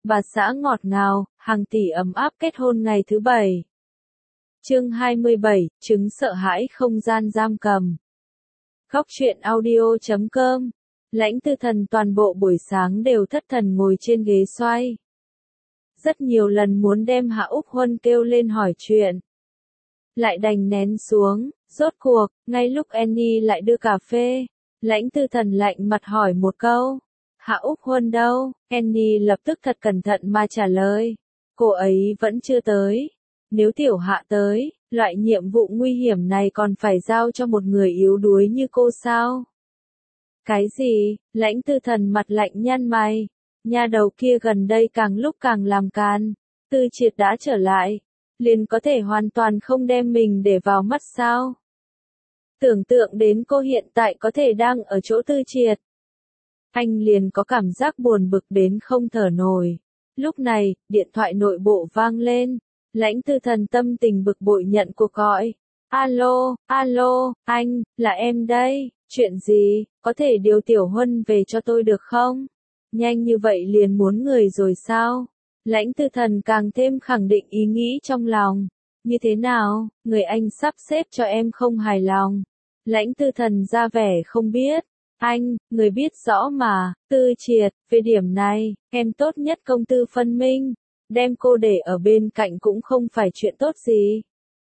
bà xã ngọt ngào, hàng tỷ ấm áp kết hôn ngày thứ 7. Chương 27, chứng sợ hãi không gian giam cầm. Góc truyện audio.com. Lãnh Tư Thần toàn bộ buổi sáng đều thất thần ngồi trên ghế xoay. Rất nhiều lần muốn đem Hạ Úc Huân kêu lên hỏi chuyện. Lại đành nén xuống, rốt cuộc, ngay lúc Annie lại đưa cà phê, Lãnh Tư Thần lạnh mặt hỏi một câu. Hạ Úc Huân đâu? Annie lập tức thật cẩn thận mà trả lời. Cô ấy vẫn chưa tới. Nếu Tiểu Hạ tới, loại nhiệm vụ nguy hiểm này còn phải giao cho một người yếu đuối như cô sao? Cái gì? Lãnh Tư Thần mặt lạnh nhăn mày. Nha đầu kia gần đây càng lúc càng làm càn. Tư Triệt đã trở lại. Liền có thể hoàn toàn không đem mình để vào mắt sao? Tưởng tượng đến cô hiện tại có thể đang ở chỗ Tư Triệt. Anh liền có cảm giác buồn bực đến không thở nổi. Lúc này, điện thoại nội bộ vang lên. Lãnh Tư Thần tâm tình bực bội nhận cuộc gọi. Alo, anh, là em đây. Chuyện gì, có thể điều Tiểu Huân về cho tôi được không? Nhanh như vậy liền muốn người rồi sao? Lãnh Tư Thần càng thêm khẳng định ý nghĩ trong lòng. Như thế nào, người anh sắp xếp cho em không hài lòng? Lãnh Tư Thần ra vẻ không biết. Anh, người biết rõ mà, Tư Triệt, về điểm này, em tốt nhất công tư phân minh. Đem cô để ở bên cạnh cũng không phải chuyện tốt gì.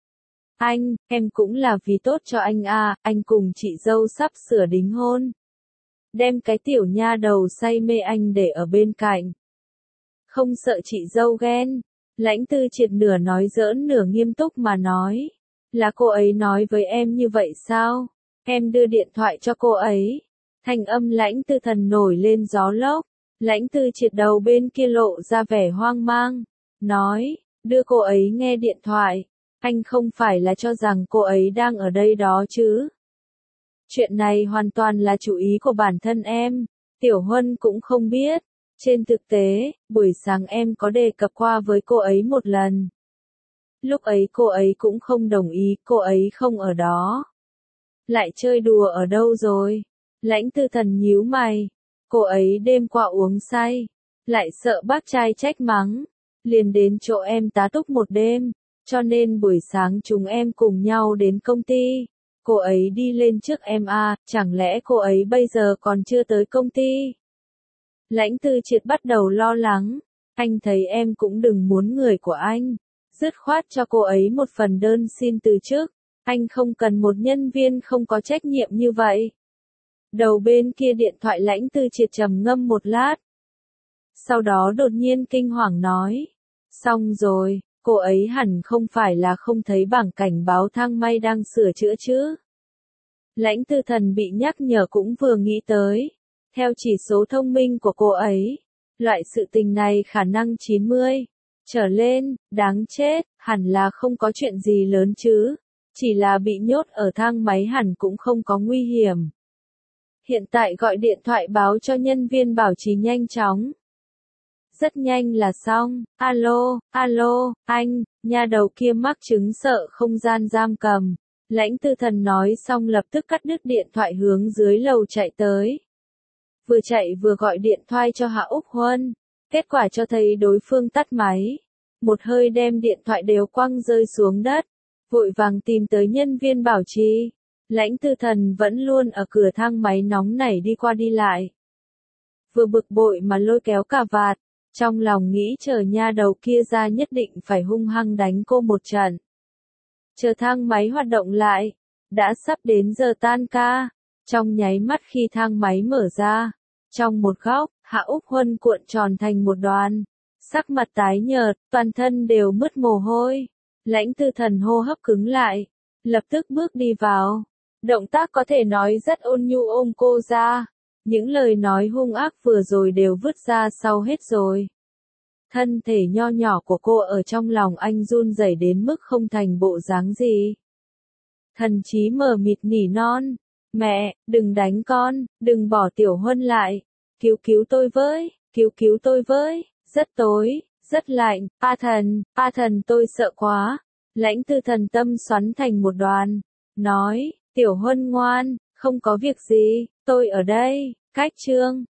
Anh, em cũng là vì tốt cho anh à, anh cùng chị dâu sắp sửa đính hôn. Đem cái tiểu nha đầu say mê anh để ở bên cạnh. Không sợ chị dâu ghen. Lãnh Tư Triệt nửa nói giỡn nửa nghiêm túc mà nói. Là cô ấy nói với em như vậy sao? Em đưa điện thoại cho cô ấy. Thanh âm Lãnh Tư Thần nổi lên gió lốc. Lãnh Tư Triệt đầu bên kia lộ ra vẻ hoang mang. Nói, đưa cô ấy nghe điện thoại. Anh không phải là cho rằng cô ấy đang ở đây đó chứ? Chuyện này hoàn toàn là chủ ý của bản thân em. Tiểu Huân cũng không biết. Trên thực tế, buổi sáng em có đề cập qua với cô ấy một lần. Lúc ấy cô ấy cũng không đồng ý, cô ấy không ở đó. Lại chơi đùa ở đâu rồi? Lãnh Tư Thần nhíu mày. Cô ấy đêm qua uống say. Lại sợ bác trai trách mắng. Liền đến chỗ em tá túc một đêm. Cho nên buổi sáng chúng em cùng nhau đến công ty. Cô ấy đi lên trước em à, chẳng lẽ cô ấy bây giờ còn chưa tới công ty? Lãnh Tư Triệt bắt đầu lo lắng. Anh thấy em cũng đừng muốn người của anh. Dứt khoát cho cô ấy một phần đơn xin từ chức. Anh không cần một nhân viên không có trách nhiệm như vậy. Đầu bên kia điện thoại Lãnh Tư Triệt trầm ngâm một lát. Sau đó đột nhiên kinh hoàng nói. Xong rồi, cô ấy hẳn không phải là không thấy bảng cảnh báo thang may đang sửa chữa chứ. Lãnh Tư Thần bị nhắc nhở cũng vừa nghĩ tới. Theo chỉ số thông minh của cô ấy, loại sự tình này khả năng 90 trở lên, đáng chết, hẳn là không có chuyện gì lớn chứ. Chỉ là bị nhốt ở thang máy hẳn cũng không có nguy hiểm. Hiện tại gọi điện thoại báo cho nhân viên bảo trì nhanh chóng. Rất nhanh là xong. Alo, anh, nha đầu kia mắc chứng sợ không gian giam cầm. Lãnh Tư Thần nói xong lập tức cắt đứt điện thoại hướng dưới lầu chạy tới. Vừa chạy vừa gọi điện thoại cho Hạ Úc Huân. Kết quả cho thấy đối phương tắt máy. Một hơi đem điện thoại đều quăng rơi xuống đất. Vội vàng tìm tới nhân viên bảo trì. Lãnh Tư Thần vẫn luôn ở cửa thang máy nóng nảy đi qua đi lại. Vừa bực bội mà lôi kéo cà vạt. Trong lòng nghĩ chờ nha đầu kia ra nhất định phải hung hăng đánh cô một trận. Chờ thang máy hoạt động lại. Đã sắp đến giờ tan ca. Trong nháy mắt khi thang máy mở ra. Trong một góc, Hạ Úc Huân cuộn tròn thành một đoàn. Sắc mặt tái nhợt, toàn thân đều mứt mồ hôi. Lãnh Tư Thần hô hấp cứng lại. Lập tức bước đi vào. Động tác có thể nói rất ôn nhu ôm cô ra. Những lời nói hung ác vừa rồi đều vứt ra sau hết rồi. Thân thể nho nhỏ của cô ở trong lòng anh run rẩy đến mức không thành bộ dáng gì. Thần trí mờ mịt nỉ non. Mẹ, đừng đánh con, đừng bỏ Tiểu Huân lại. Cứu tôi với, rất tối, rất lạnh, A Thần tôi sợ quá. Lãnh Tư Thần tâm xoắn thành một đoàn. Nói, Tiểu Huân ngoan, không có việc gì, tôi ở đây, cách chương.